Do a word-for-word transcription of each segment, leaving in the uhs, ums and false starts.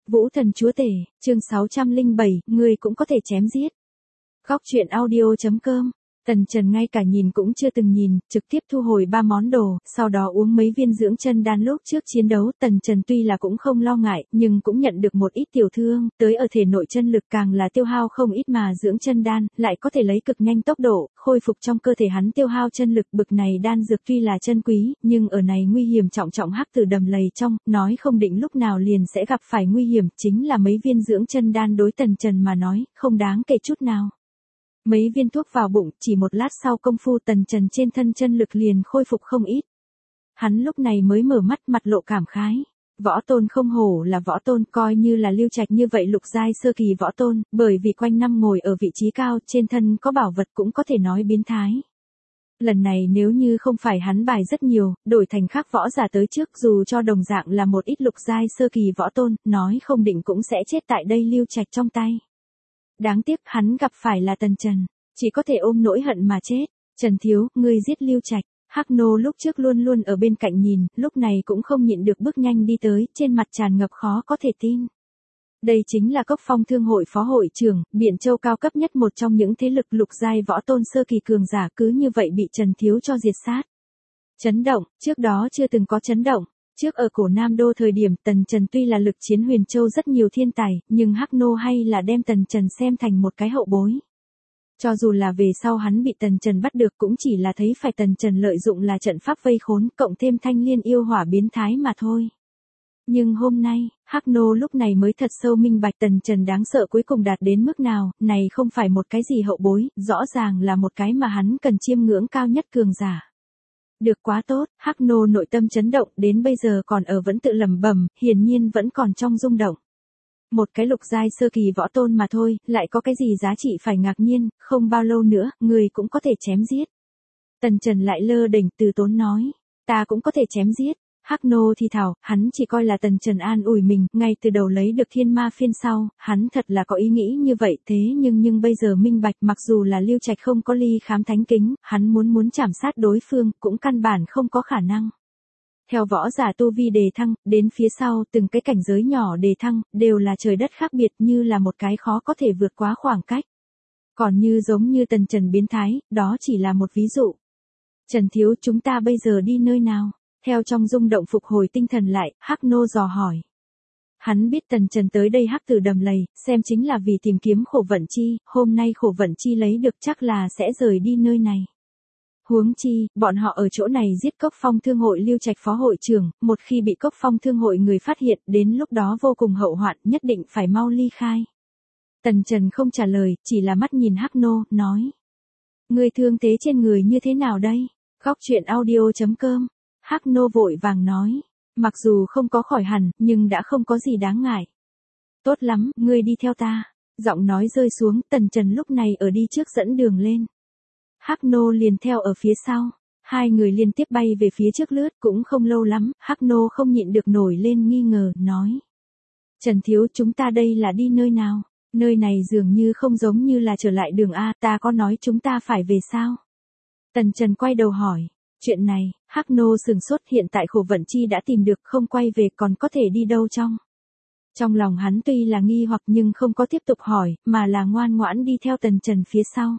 Vũ thần chúa tể, chương sáu trăm lẻ bảy, người cũng có thể chém giết. Góc truyện audio chấm com. Tần Trần ngay cả nhìn cũng chưa từng nhìn, trực tiếp thu hồi ba món đồ, sau đó uống mấy viên dưỡng chân đan lúc trước chiến đấu. Tần Trần tuy là cũng không lo ngại, nhưng cũng nhận được một ít tiểu thương, tới ở thể nội chân lực càng là tiêu hao không ít mà dưỡng chân đan, lại có thể lấy cực nhanh tốc độ, khôi phục trong cơ thể hắn tiêu hao chân lực. Bực này đan dược tuy là chân quý, nhưng ở này nguy hiểm trọng trọng hắc tử đầm lầy trong, nói không định lúc nào liền sẽ gặp phải nguy hiểm, chính là mấy viên dưỡng chân đan đối Tần Trần mà nói, không đáng kể chút nào. Mấy viên thuốc vào bụng, chỉ một lát sau công phu Tần Trần trên thân chân lực liền khôi phục không ít. Hắn lúc này mới mở mắt, mặt lộ cảm khái. Võ tôn không hổ là võ tôn, coi như là Lưu Trạch như vậy lục giai sơ kỳ võ tôn, bởi vì quanh năm ngồi ở vị trí cao, trên thân có bảo vật cũng có thể nói biến thái. Lần này nếu như không phải hắn bài rất nhiều, đổi thành khác võ giả tới trước, dù cho đồng dạng là một ít lục giai sơ kỳ võ tôn, nói không định cũng sẽ chết tại đây Lưu Trạch trong tay. Đáng tiếc hắn gặp phải là Tần Trần, chỉ có thể ôm nỗi hận mà chết. Trần thiếu, ngươi giết Lưu Trạch. Hắc Nô lúc trước luôn luôn ở bên cạnh nhìn, lúc này cũng không nhịn được bước nhanh đi tới, trên mặt tràn ngập khó có thể tin. Đây chính là Cốc Phong Thương hội phó hội trưởng, Biện Châu cao cấp nhất một trong những thế lực lục giai võ tôn sơ kỳ cường giả, cứ như vậy bị Trần thiếu cho diệt sát. Chấn động, trước đó chưa từng có chấn động. Trước ở cổ Nam Đô thời điểm Tần Trần tuy là lực chiến Huyền Châu rất nhiều thiên tài, nhưng Hắc Nô hay là đem Tần Trần xem thành một cái hậu bối. Cho dù là về sau hắn bị Tần Trần bắt được cũng chỉ là thấy phải Tần Trần lợi dụng là trận pháp vây khốn, cộng thêm thanh liên yêu hỏa biến thái mà thôi. Nhưng hôm nay, Hắc Nô lúc này mới thật sâu minh bạch Tần Trần đáng sợ cuối cùng đạt đến mức nào, này không phải một cái gì hậu bối, rõ ràng là một cái mà hắn cần chiêm ngưỡng cao nhất cường giả. Được quá tốt, Hắc Nô nội tâm chấn động, đến bây giờ còn ở vẫn tự lẩm bẩm, hiển nhiên vẫn còn trong rung động. Một cái lục giai sơ kỳ võ tôn mà thôi, lại có cái gì giá trị phải ngạc nhiên, không bao lâu nữa, người cũng có thể chém giết. Tần Trần lại lơ đỉnh từ tốn nói, ta cũng có thể chém giết. Hắc Nô thì thào, hắn chỉ coi là Tần Trần an ủi mình, ngay từ đầu lấy được thiên ma phiên sau, hắn thật là có ý nghĩ như vậy, thế nhưng nhưng bây giờ minh bạch, mặc dù là Lưu Trạch không có ly khám thánh kính, hắn muốn muốn chảm sát đối phương, cũng căn bản không có khả năng. Theo võ giả tu vi đề thăng, đến phía sau, từng cái cảnh giới nhỏ đề thăng, đều là trời đất khác biệt, như là một cái khó có thể vượt quá khoảng cách. Còn như giống như Tần Trần biến thái, đó chỉ là một ví dụ. Trần thiếu, chúng ta bây giờ đi nơi nào? Theo trong rung động phục hồi tinh thần lại, Hắc Nô dò hỏi. Hắn biết Tần Trần tới đây hắc tử đầm lầy, xem chính là vì tìm kiếm Khổ Vận Chi, hôm nay Khổ Vận Chi lấy được chắc là sẽ rời đi nơi này. Huống chi, bọn họ ở chỗ này giết Cốc Phong Thương hội Lưu Trạch phó hội trưởng, một khi bị Cốc Phong Thương hội người phát hiện, đến lúc đó vô cùng hậu hoạn, nhất định phải mau ly khai. Tần Trần không trả lời, chỉ là mắt nhìn Hắc Nô, nói. Người thương thế trên người như thế nào đây? Góc truyện audio chấm com. Hắc Nô vội vàng nói, mặc dù không có khỏi hẳn, nhưng đã không có gì đáng ngại. Tốt lắm, ngươi đi theo ta. Giọng nói rơi xuống, Tần Trần lúc này ở đi trước dẫn đường lên. Hắc Nô liền theo ở phía sau. Hai người liên tiếp bay về phía trước lướt, cũng không lâu lắm, Hắc Nô không nhịn được nổi lên nghi ngờ, nói. Trần thiếu, chúng ta đây là đi nơi nào? Nơi này dường như không giống như là trở lại đường A, ta có nói chúng ta phải về sao? Tần Trần quay đầu hỏi. Chuyện này, Hắc Nô sừng sốt, hiện tại Khổ Vận Chi đã tìm được, không quay về còn có thể đi đâu trong. Trong lòng hắn tuy là nghi hoặc nhưng không có tiếp tục hỏi, mà là ngoan ngoãn đi theo Tần Trần phía sau.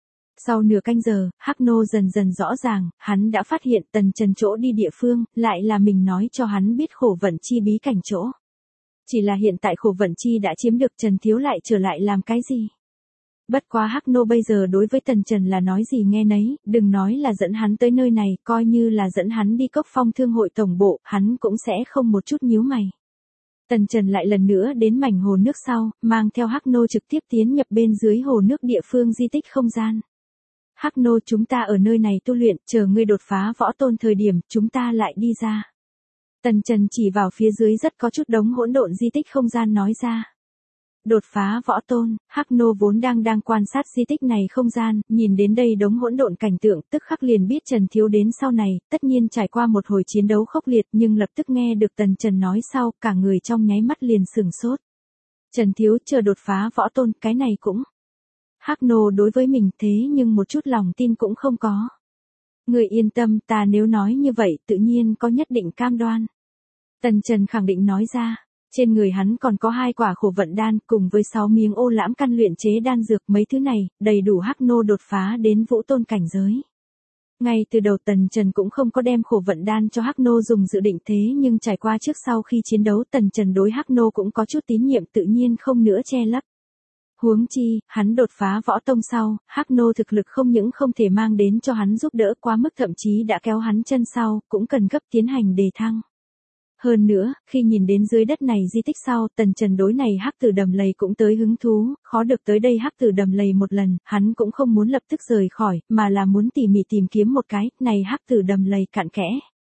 Sau nửa canh giờ, Hắc Nô dần dần rõ ràng, hắn đã phát hiện Tần Trần chỗ đi địa phương, lại là mình nói cho hắn biết Khổ Vận Chi bí cảnh chỗ. Chỉ là hiện tại Khổ Vận Chi đã chiếm được, Trần thiếu lại trở lại làm cái gì? Bất quá Hắc Nô bây giờ đối với Tần Trần là nói gì nghe nấy, đừng nói là dẫn hắn tới nơi này, coi như là dẫn hắn đi Cốc Phong Thương hội tổng bộ, hắn cũng sẽ không một chút nhíu mày. Tần Trần lại lần nữa đến mảnh hồ nước sau, mang theo Hắc Nô trực tiếp tiến nhập bên dưới hồ nước địa phương di tích không gian. Hắc Nô, chúng ta ở nơi này tu luyện, chờ ngươi đột phá võ tôn thời điểm, chúng ta lại đi ra. Tần Trần chỉ vào phía dưới rất có chút đống hỗn độn di tích không gian nói ra. Đột phá võ tôn, Hắc Nô vốn đang đang quan sát di tích này không gian, nhìn đến đây đống hỗn độn cảnh tượng, tức khắc liền biết Trần thiếu đến sau này, tất nhiên trải qua một hồi chiến đấu khốc liệt, nhưng lập tức nghe được Tần Trần nói sau, cả người trong nháy mắt liền sửng sốt. Trần thiếu, chờ đột phá võ tôn, cái này cũng. Hắc Nô đối với mình thế nhưng một chút lòng tin cũng không có. Người yên tâm, ta nếu nói như vậy, tự nhiên có nhất định cam đoan. Tần Trần khẳng định nói ra. Trên người hắn còn có hai quả khổ vận đan cùng với sáu miếng ô lãm căn luyện chế đan dược, mấy thứ này đầy đủ Hắc Nô đột phá đến vũ tôn cảnh giới. Ngay từ đầu Tần Trần cũng không có đem khổ vận đan cho Hắc Nô dùng dự định, thế nhưng trải qua trước sau khi chiến đấu Tần Trần đối Hắc Nô cũng có chút tín nhiệm, tự nhiên không nữa che lấp. Huống chi, hắn đột phá võ tông sau, Hắc Nô thực lực không những không thể mang đến cho hắn giúp đỡ quá mức, thậm chí đã kéo hắn chân sau, cũng cần gấp tiến hành đề thăng. Hơn nữa, khi nhìn đến dưới đất này di tích sau, Tần Trần đối này Hắc Tử Đầm Lầy cũng tới hứng thú, khó được tới đây Hắc Tử Đầm Lầy một lần, hắn cũng không muốn lập tức rời khỏi, mà là muốn tỉ mỉ tìm kiếm một cái, này Hắc Tử Đầm Lầy cặn kẽ.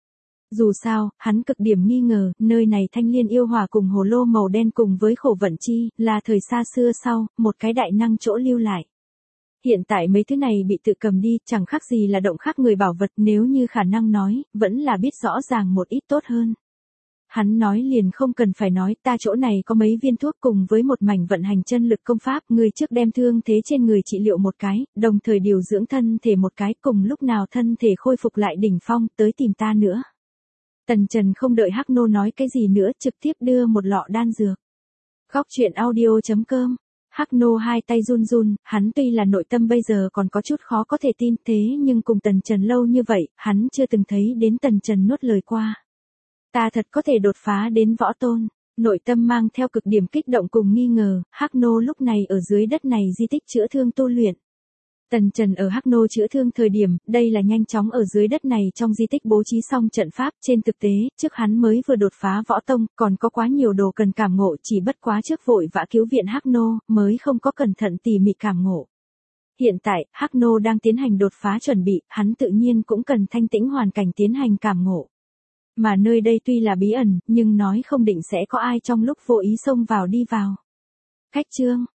Dù sao, hắn cực điểm nghi ngờ, nơi này thanh liên yêu hỏa cùng hồ lô màu đen cùng với khổ vận chi, là thời xa xưa sau, một cái đại năng chỗ lưu lại. Hiện tại mấy thứ này bị tự cầm đi, chẳng khác gì là động khắc người bảo vật, nếu như khả năng nói, vẫn là biết rõ ràng một ít tốt hơn. Hắn nói liền không cần phải nói, ta chỗ này có mấy viên thuốc cùng với một mảnh vận hành chân lực công pháp, người trước đem thương thế trên người trị liệu một cái, đồng thời điều dưỡng thân thể một cái, cùng lúc nào thân thể khôi phục lại đỉnh phong, tới tìm ta nữa. Tần Trần không đợi Hắc Nô nói cái gì nữa, trực tiếp đưa một lọ đan dược. Góc truyện audio chấm com. Hắc Nô hai tay run run, hắn tuy là nội tâm bây giờ còn có chút khó có thể tin, thế nhưng cùng Tần Trần lâu như vậy, hắn chưa từng thấy đến Tần Trần nuốt lời qua. Ta thật có thể đột phá đến võ tôn. Nội tâm mang theo cực điểm kích động cùng nghi ngờ, Hắc Nô lúc này ở dưới đất này di tích chữa thương tu luyện. Tần Trần ở Hắc Nô chữa thương thời điểm, đây là nhanh chóng ở dưới đất này trong di tích bố trí xong trận pháp, trên thực tế, trước hắn mới vừa đột phá võ tông, còn có quá nhiều đồ cần cảm ngộ, chỉ bất quá trước vội vã cứu viện Hắc Nô, mới không có cẩn thận tỉ mỉ cảm ngộ. Hiện tại, Hắc Nô đang tiến hành đột phá chuẩn bị, hắn tự nhiên cũng cần thanh tĩnh hoàn cảnh tiến hành cảm ngộ. Mà nơi đây tuy là bí ẩn, nhưng nói không định sẽ có ai trong lúc vô ý xông vào đi vào. Khách chương